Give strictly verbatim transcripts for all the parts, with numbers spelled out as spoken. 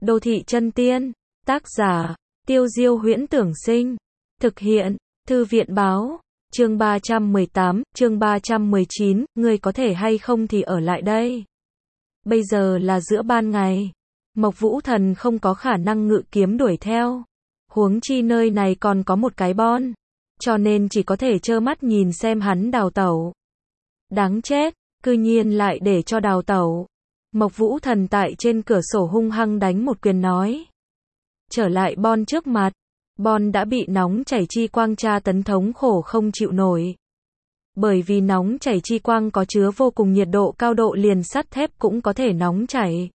Đô thị chân tiên, tác giả, Tiêu Diêu Huyễn Tưởng Sinh, thực hiện, Thư viện Báo, chương ba trăm mười tám, chương ba trăm mười chín, ngươi có thể hay không thì ở lại đây. Bây giờ là giữa ban ngày, Mộc Vũ Thần không có khả năng ngự kiếm đuổi theo, huống chi nơi này còn có một cái bon, cho nên chỉ có thể trơ mắt nhìn xem hắn đào tẩu. Đáng chết, cư nhiên lại để cho đào tẩu. Mộc Vũ Thần tại trên cửa sổ hung hăng đánh một quyền nói. Trở lại bon trước mặt, bon đã bị nóng chảy chi quang tra tấn thống khổ không chịu nổi. Bởi vì nóng chảy chi quang có chứa vô cùng nhiệt độ cao, độ liền sắt thép cũng có thể nóng chảy.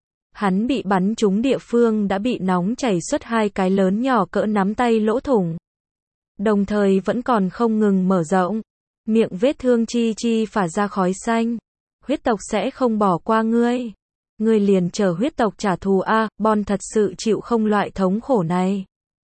Hắn bị bắn trúng địa phương đã bị nóng chảy xuất hai cái lớn nhỏ cỡ nắm tay lỗ thủng. Đồng thời vẫn còn không ngừng mở rộng, miệng vết thương chi chi phả ra khói xanh. Huyết tộc sẽ không bỏ qua ngươi. Ngươi liền chờ huyết tộc trả thù a, bon thật sự chịu không loại thống khổ này.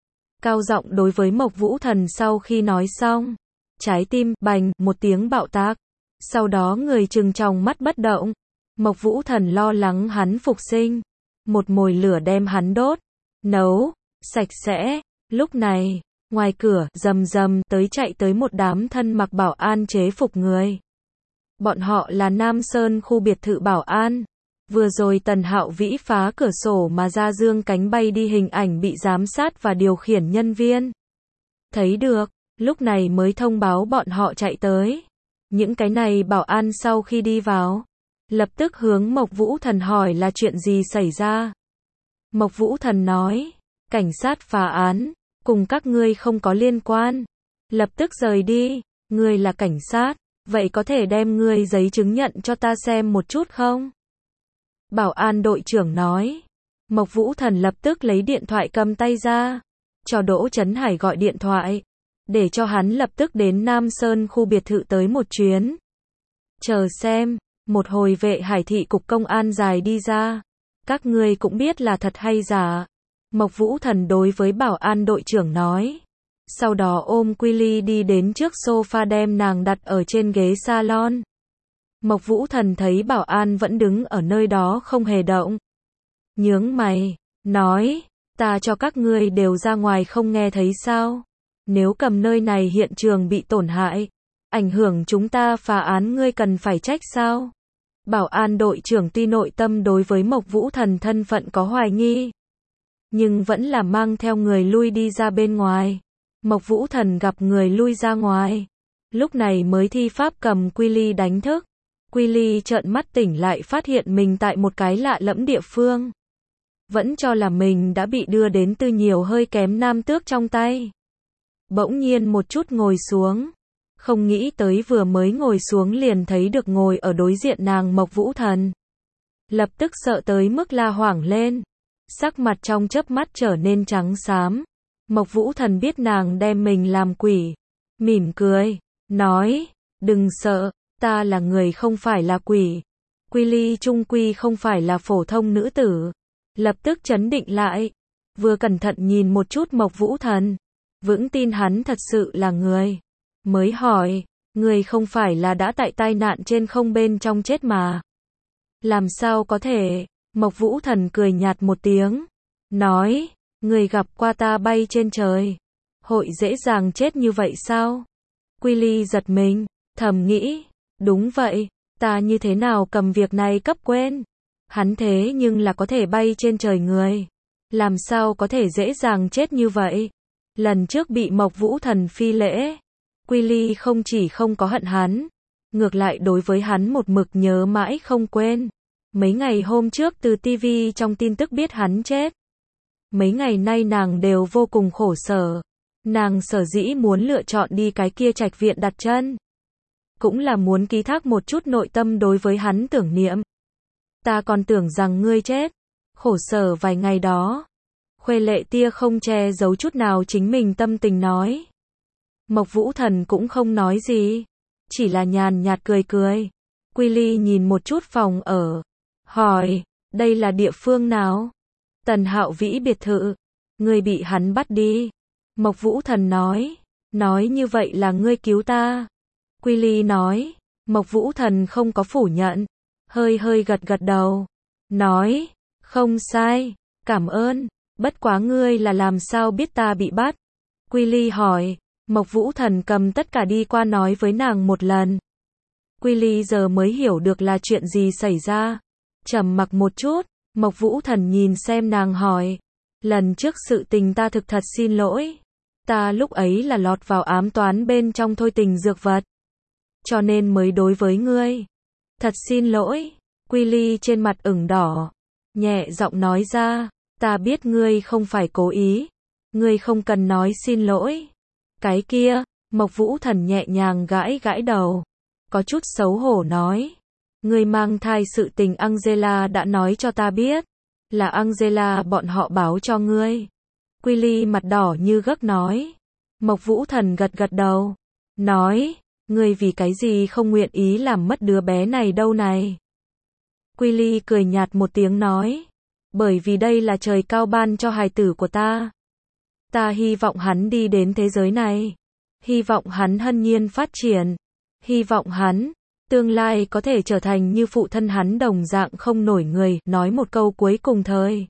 Cao giọng đối với Mộc Vũ Thần sau khi nói xong, trái tim bành một tiếng bạo tạc. Sau đó người trừng tròng mắt bất động. Mộc Vũ Thần lo lắng hắn phục sinh, một mồi lửa đem hắn đốt, nấu sạch sẽ. Lúc này, ngoài cửa rầm rầm tới chạy tới một đám thân mặc bảo an chế phục người. Bọn họ là Nam Sơn khu biệt thự bảo an. Vừa rồi Tần Hạo Vĩ phá cửa sổ mà ra dương cánh bay đi hình ảnh bị giám sát và điều khiển nhân viên thấy được, lúc này mới thông báo bọn họ chạy tới. Những cái này bảo an sau khi đi vào, lập tức hướng Mộc Vũ Thần hỏi là chuyện gì xảy ra. Mộc Vũ Thần nói, cảnh sát phá án, cùng các ngươi không có liên quan. Lập tức rời đi, ngươi là cảnh sát, vậy có thể đem ngươi giấy chứng nhận cho ta xem một chút không? Bảo an đội trưởng nói. Mộc Vũ Thần lập tức lấy điện thoại cầm tay ra, cho Đỗ Chấn Hải gọi điện thoại, để cho hắn lập tức đến Nam Sơn khu biệt thự tới một chuyến. Chờ xem, một hồi vệ hải thị cục công an dài đi ra. Các ngươi cũng biết là thật hay giả. Mộc Vũ Thần đối với bảo an đội trưởng nói. Sau đó ôm Quy Ly đi đến trước sofa đem nàng đặt ở trên ghế salon. Mộc Vũ Thần thấy bảo an vẫn đứng ở nơi đó không hề động. Nhướng mày, nói, ta cho các ngươi đều ra ngoài không nghe thấy sao? Nếu cầm nơi này hiện trường bị tổn hại, ảnh hưởng chúng ta phá án ngươi cần phải trách sao? Bảo an đội trưởng tuy nội tâm đối với Mộc Vũ Thần thân phận có hoài nghi, nhưng vẫn là mang theo người lui đi ra bên ngoài. Mộc Vũ Thần gặp người lui ra ngoài, lúc này mới thi pháp cầm Quy Ly đánh thức. Quy Ly trợn mắt tỉnh lại phát hiện mình tại một cái lạ lẫm địa phương. Vẫn cho là mình đã bị đưa đến từ nhiều hơi kém nam tước trong tay. Bỗng nhiên một chút ngồi xuống. Không nghĩ tới vừa mới ngồi xuống liền thấy được ngồi ở đối diện nàng Mộc Vũ Thần. Lập tức sợ tới mức la hoảng lên. Sắc mặt trong chớp mắt trở nên trắng xám. Mộc Vũ Thần biết nàng đem mình làm quỷ. Mỉm cười, nói, đừng sợ. Ta là người không phải là quỷ. Quy Ly trung quy không phải là phổ thông nữ tử. Lập tức chấn định lại. Vừa cẩn thận nhìn một chút Mộc Vũ Thần. Vững tin hắn thật sự là người. Mới hỏi, người không phải là đã tại tai nạn trên không bên trong chết mà. Làm sao có thể? Mộc Vũ Thần cười nhạt một tiếng. Nói, người gặp qua ta bay trên trời. Hội dễ dàng chết như vậy sao? Quy Ly giật mình, thầm nghĩ. Đúng vậy, ta như thế nào cầm việc này cấp quên. Hắn thế nhưng là có thể bay trên trời người. Làm sao có thể dễ dàng chết như vậy. Lần trước bị Mộc Vũ Thần phi lễ, Quy Ly không chỉ không có hận hắn, ngược lại đối với hắn một mực nhớ mãi không quên. Mấy ngày hôm trước từ ti vi trong tin tức biết hắn chết. Mấy ngày nay nàng đều vô cùng khổ sở. Nàng sở dĩ muốn lựa chọn đi cái kia trạch viện đặt chân, cũng là muốn ký thác một chút nội tâm đối với hắn tưởng niệm. Ta còn tưởng rằng ngươi chết. Khổ sở vài ngày đó. Khuê Lệ Tia không che giấu chút nào chính mình tâm tình nói. Mộc Vũ Thần cũng không nói gì, chỉ là nhàn nhạt cười cười. Quy Ly nhìn một chút phòng ở, hỏi, đây là địa phương nào? Tần Hạo Vĩ biệt thự. Ngươi bị hắn bắt đi. Mộc Vũ Thần nói, nói như vậy là ngươi cứu ta. Quy Ly nói, Mộc Vũ Thần không có phủ nhận, hơi hơi gật gật đầu, nói, không sai, Cảm ơn, bất quá ngươi là làm sao biết ta bị bắt? Quy Ly hỏi. Mộc Vũ Thần cầm tất cả đi qua nói với nàng một lần. Quy Ly giờ mới hiểu được là chuyện gì xảy ra. Trầm mặc một chút, Mộc Vũ Thần nhìn xem nàng hỏi. Lần trước sự tình ta thực thật xin lỗi. Ta lúc ấy là lọt vào ám toán bên trong thôi tình dược vật. Cho nên mới đối với ngươi. Thật xin lỗi. Quy Ly trên mặt ửng đỏ. Nhẹ giọng nói ra. Ta biết ngươi không phải cố ý. Ngươi không cần nói xin lỗi. Cái kia, Mộc Vũ Thần nhẹ nhàng gãi gãi đầu. Có chút xấu hổ nói. Ngươi mang thai sự tình Angela đã nói cho ta biết. Là Angela bọn họ báo cho ngươi. Quy Ly mặt đỏ như gấc nói. Mộc Vũ Thần gật gật đầu. Nói, ngươi vì cái gì không nguyện ý làm mất đứa bé này đâu này. Quy Ly cười nhạt một tiếng nói. Bởi vì đây là trời cao ban cho hài tử của ta. Ta hy vọng hắn đi đến thế giới này. Hy vọng hắn hân nhiên phát triển. Hy vọng hắn, tương lai có thể trở thành như phụ thân hắn đồng dạng không nổi người, nói một câu cuối cùng thời.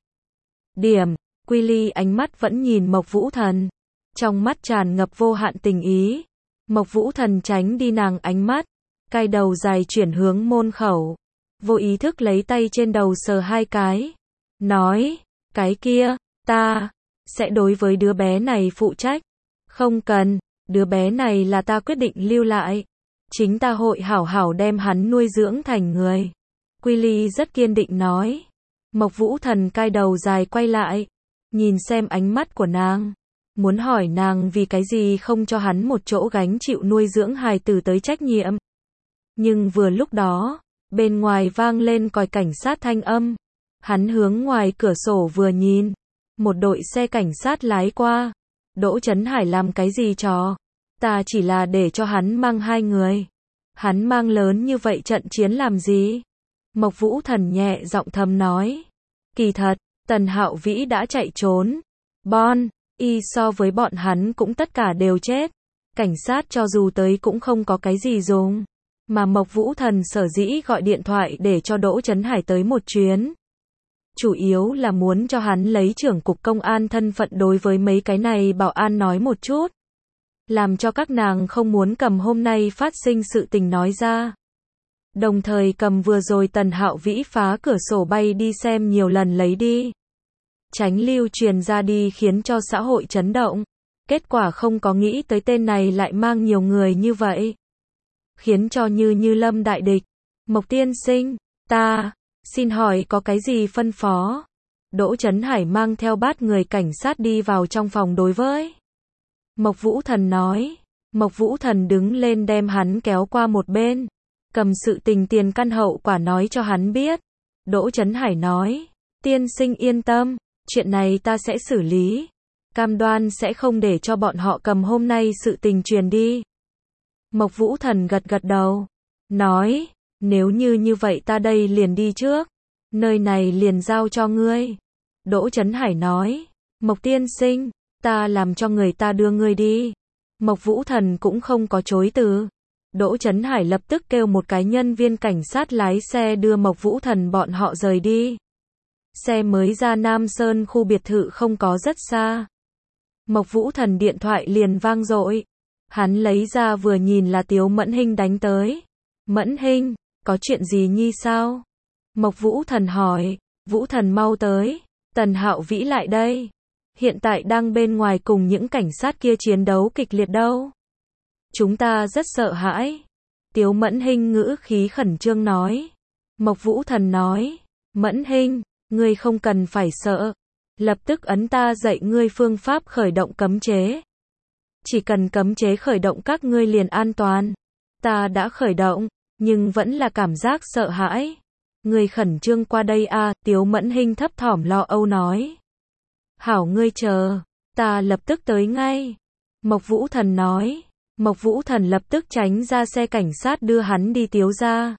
Điểm, Quy Ly ánh mắt vẫn nhìn Mộc Vũ Thần. Trong mắt tràn ngập vô hạn tình ý. Mộc Vũ Thần tránh đi nàng ánh mắt. Cai đầu dài chuyển hướng môn khẩu. Vô ý thức lấy tay trên đầu sờ hai cái. Nói, cái kia, ta sẽ đối với đứa bé này phụ trách. Không cần, đứa bé này là ta quyết định lưu lại. Chính ta hội hảo hảo đem hắn nuôi dưỡng thành người. Quy Ly rất kiên định nói. Mộc Vũ Thần cai đầu dài quay lại. Nhìn xem ánh mắt của nàng. Muốn hỏi nàng vì cái gì không cho hắn một chỗ gánh chịu nuôi dưỡng hài tử tới trách nhiệm. Nhưng vừa lúc đó, bên ngoài vang lên còi cảnh sát thanh âm. Hắn hướng ngoài cửa sổ vừa nhìn. Một đội xe cảnh sát lái qua. Đỗ Chấn Hải làm cái gì trò? Ta chỉ là để cho hắn mang hai người. Hắn mang lớn như vậy trận chiến làm gì? Mộc Vũ Thần nhẹ giọng thầm nói. Kỳ thật, Tần Hạo Vĩ đã chạy trốn. Bon, y so với bọn hắn cũng tất cả đều chết. Cảnh sát cho dù tới cũng không có cái gì dùng. Mà Mộc Vũ Thần sở dĩ gọi điện thoại để cho Đỗ Chấn Hải tới một chuyến. Chủ yếu là muốn cho hắn lấy trưởng cục công an thân phận đối với mấy cái này bảo an nói một chút. Làm cho các nàng không muốn cầm hôm nay phát sinh sự tình nói ra. Đồng thời cầm vừa rồi Tần Hạo Vĩ phá cửa sổ bay đi xem nhiều lần lấy đi. Tránh lưu truyền ra đi khiến cho xã hội chấn động. Kết quả không có nghĩ tới tên này lại mang nhiều người như vậy. Khiến cho như như lâm đại địch. Mộc tiên sinh, ta, xin hỏi có cái gì phân phó? Đỗ Chấn Hải mang theo bát người cảnh sát đi vào trong phòng đối với. Mộc Vũ Thần nói. Mộc Vũ Thần đứng lên đem hắn kéo qua một bên. Cầm sự tình tiền căn hậu quả nói cho hắn biết. Đỗ Chấn Hải nói. Tiên sinh yên tâm, chuyện này ta sẽ xử lý. Cam đoan sẽ không để cho bọn họ cầm hôm nay sự tình truyền đi. Mộc Vũ Thần gật gật đầu. Nói, nếu như như vậy ta đây liền đi trước. Nơi này liền giao cho ngươi. Đỗ Chấn Hải nói. Mộc tiên sinh, ta làm cho người ta đưa ngươi đi. Mộc Vũ Thần cũng không có chối từ. Đỗ Chấn Hải lập tức kêu một cái nhân viên cảnh sát lái xe đưa Mộc Vũ Thần bọn họ rời đi. Xe mới ra Nam Sơn khu biệt thự không có rất xa. Mộc Vũ Thần điện thoại liền vang dội. Hắn lấy ra vừa nhìn là Tiếu Mẫn Hinh đánh tới. Mẫn Hinh, có chuyện gì nhi sao? Mộc Vũ Thần hỏi. Vũ Thần mau tới. Tần Hạo Vĩ lại đây. Hiện tại đang bên ngoài cùng những cảnh sát kia chiến đấu kịch liệt đâu. Chúng ta rất sợ hãi. Tiếu Mẫn Hinh ngữ khí khẩn trương nói. Mộc Vũ Thần nói. Mẫn Hinh, ngươi không cần phải sợ. Lập tức ấn ta dạy ngươi phương pháp khởi động cấm chế. Chỉ cần cấm chế khởi động các ngươi liền an toàn. Ta đã khởi động, nhưng vẫn là cảm giác sợ hãi. Ngươi khẩn trương qua đây à, Tiếu Mẫn Hinh thấp thỏm lo âu nói. Hảo ngươi chờ, ta lập tức tới ngay. Mộc Vũ Thần nói. Mộc Vũ Thần lập tức tránh ra xe cảnh sát đưa hắn đi Tiếu ra.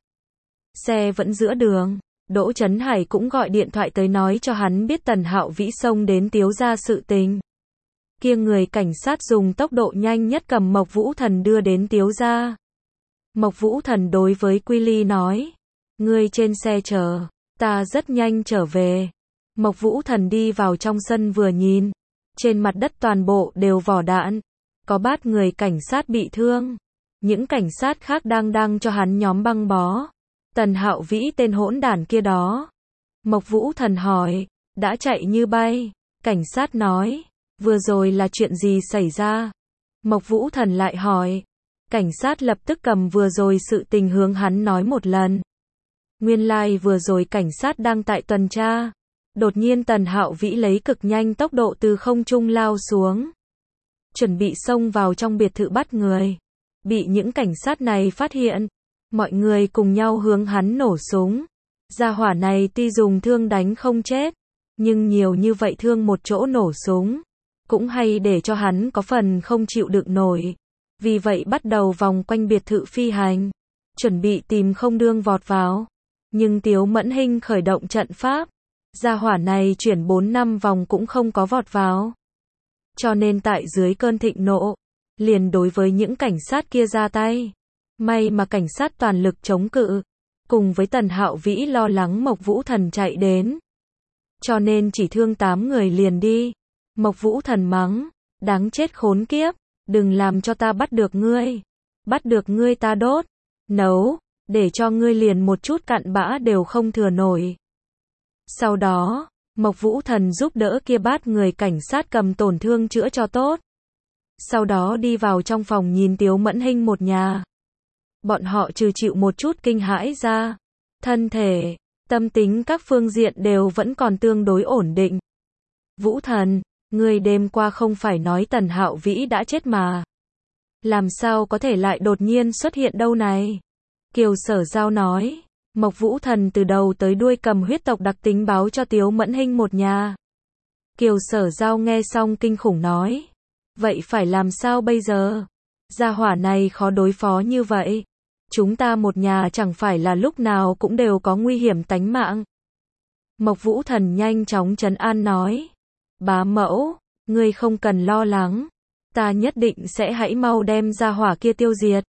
Xe vẫn giữa đường. Đỗ Chấn Hải cũng gọi điện thoại tới nói cho hắn biết Tần Hạo Vĩ xông đến Tiếu ra sự tình. Kia người cảnh sát dùng tốc độ nhanh nhất cầm Mộc Vũ Thần đưa đến Tiếu ra. Mộc Vũ Thần đối với Quy Ly nói. Ngươi trên xe chờ, ta rất nhanh trở về. Mộc Vũ Thần đi vào trong sân vừa nhìn, trên mặt đất toàn bộ đều vỏ đạn, có bát người cảnh sát bị thương, những cảnh sát khác đang đang cho hắn nhóm băng bó. Tần Hạo Vĩ tên hỗn đản kia đó. Mộc Vũ Thần hỏi, đã chạy như bay. Cảnh sát nói, vừa rồi là chuyện gì xảy ra? Mộc Vũ Thần lại hỏi. Cảnh sát lập tức cầm vừa rồi sự tình hướng hắn nói một lần. Nguyên lai like vừa rồi cảnh sát đang tại tuần tra. Đột nhiên Tần Hạo Vĩ lấy cực nhanh tốc độ từ không trung lao xuống. Chuẩn bị xông vào trong biệt thự bắt người. Bị những cảnh sát này phát hiện. Mọi người cùng nhau hướng hắn nổ súng. Gia hỏa này tuy dùng thương đánh không chết, nhưng nhiều như vậy thương một chỗ nổ súng, cũng hay để cho hắn có phần không chịu đựng nổi. Vì vậy bắt đầu vòng quanh biệt thự phi hành, chuẩn bị tìm không đương vọt vào. Nhưng Tiếu Mẫn Hinh khởi động trận pháp, gia hỏa này chuyển bốn năm vòng cũng không có vọt vào. Cho nên tại dưới cơn thịnh nộ, liền đối với những cảnh sát kia ra tay. May mà cảnh sát toàn lực chống cự, cùng với Tần Hạo Vĩ lo lắng Mộc Vũ Thần chạy đến. Cho nên chỉ thương tám người liền đi. Mộc Vũ Thần mắng, đáng chết khốn kiếp, đừng làm cho ta bắt được ngươi. Bắt được ngươi ta đốt, nấu, để cho ngươi liền một chút cặn bã đều không thừa nổi. Sau đó, Mộc Vũ Thần giúp đỡ kia bát người cảnh sát cầm tổn thương chữa cho tốt. Sau đó đi vào trong phòng nhìn Tiếu Mẫn Hinh một nhà. Bọn họ trừ chịu một chút kinh hãi ra, thân thể, tâm tính các phương diện đều vẫn còn tương đối ổn định. Vũ Thần, ngươi đêm qua không phải nói Tần Hạo Vĩ đã chết mà. Làm sao có thể lại đột nhiên xuất hiện đâu này? Kiều Sở Giao nói, Mộc Vũ Thần từ đầu tới đuôi cầm huyết tộc đặc tính báo cho Tiếu Mẫn Hinh một nhà. Kiều Sở Giao nghe xong kinh khủng nói, vậy phải làm sao bây giờ? Gia hỏa này khó đối phó như vậy. Chúng ta một nhà chẳng phải là lúc nào cũng đều có nguy hiểm tánh mạng. Mộc Vũ Thần nhanh chóng trấn an nói, bá mẫu, ngươi không cần lo lắng, ta nhất định sẽ hãy mau đem gia hỏa kia tiêu diệt.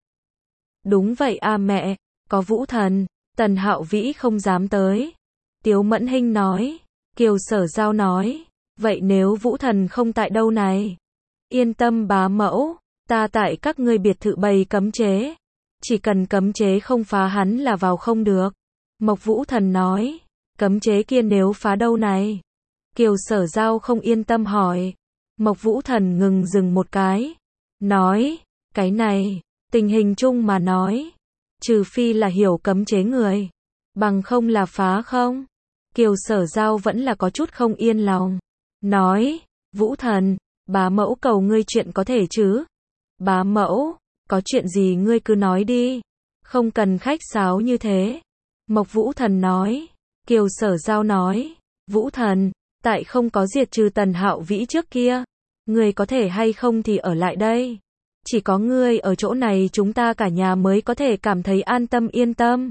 Đúng vậy a mẹ, có Vũ Thần, Tần Hạo Vĩ không dám tới. Tiếu Mẫn Hinh nói. Kiều Sở Giao nói, vậy nếu Vũ Thần không tại đâu này? Yên tâm bá mẫu, ta tại các ngươi biệt thự bày cấm chế. Chỉ cần cấm chế không phá hắn là vào không được. Mộc Vũ Thần nói, cấm chế kia nếu phá đâu này? Kiều Sở Giao không yên tâm hỏi. Mộc Vũ Thần ngừng dừng một cái. Nói, cái này, tình hình chung mà nói. Trừ phi là hiểu cấm chế người. Bằng không là phá không? Kiều Sở Giao vẫn là có chút không yên lòng. Nói, Vũ Thần, bá mẫu cầu ngươi chuyện có thể chứ? Bá mẫu, có chuyện gì ngươi cứ nói đi. Không cần khách sáo như thế. Mộc Vũ Thần nói. Kiều Sở Giao nói, Vũ Thần, tại không có diệt trừ Tần Hạo Vĩ trước kia, ngươi có thể hay không thì ở lại đây. Chỉ có ngươi ở chỗ này chúng ta cả nhà mới có thể cảm thấy an tâm yên tâm.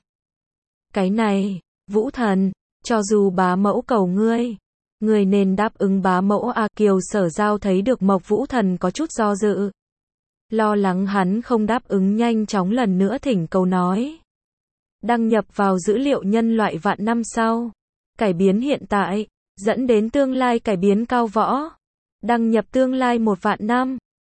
Cái này, Vũ Thần, cho dù bá mẫu cầu ngươi, ngươi nên đáp ứng bá mẫu à. Kiều Sở Giao thấy được Mộc Vũ Thần có chút do dự. Lo lắng hắn không đáp ứng nhanh chóng lần nữa thỉnh cầu nói. Đăng nhập vào dữ liệu nhân loại vạn năm sau. Cải biến hiện tại, dẫn đến tương lai cải biến cao võ. Đăng nhập tương lai một vạn năm.